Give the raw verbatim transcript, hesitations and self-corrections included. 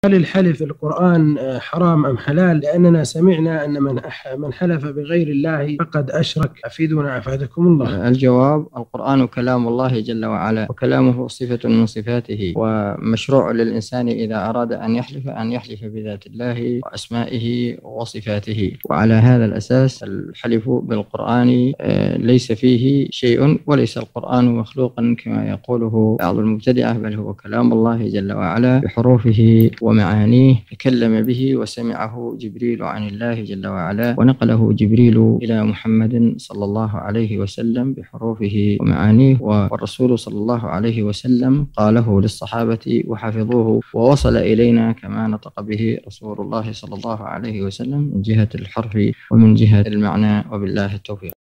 هل الحلف في القرآن حرام أم حلال؟ لأننا سمعنا أن من من حلف بغير الله فقد أشرك. أفيدنا أفادكم الله. الجواب: القرآن كلام الله جل وعلا، وكلامه صفة من صفاته، ومشروع للإنسان إذا أراد أن يحلف أن يحلف بذات الله وأسمائه وصفاته. وعلى هذا الأساس الحلف بالقرآن ليس فيه شيء، وليس القرآن مخلوقا كما يقوله بعض المبتدعة، بل هو كلام الله جل وعلا بحروفه ومعانيه، تكلم به وسمعه جبريل عن الله جل وعلا، ونقله جبريل إلى محمد صلى الله عليه وسلم بحروفه ومعانيه، والرسول صلى الله عليه وسلم قاله للصحابة وحفظوه، ووصل إلينا كما نطق به رسول الله صلى الله عليه وسلم من جهة الحرف ومن جهة المعنى، وبالله التوفيق.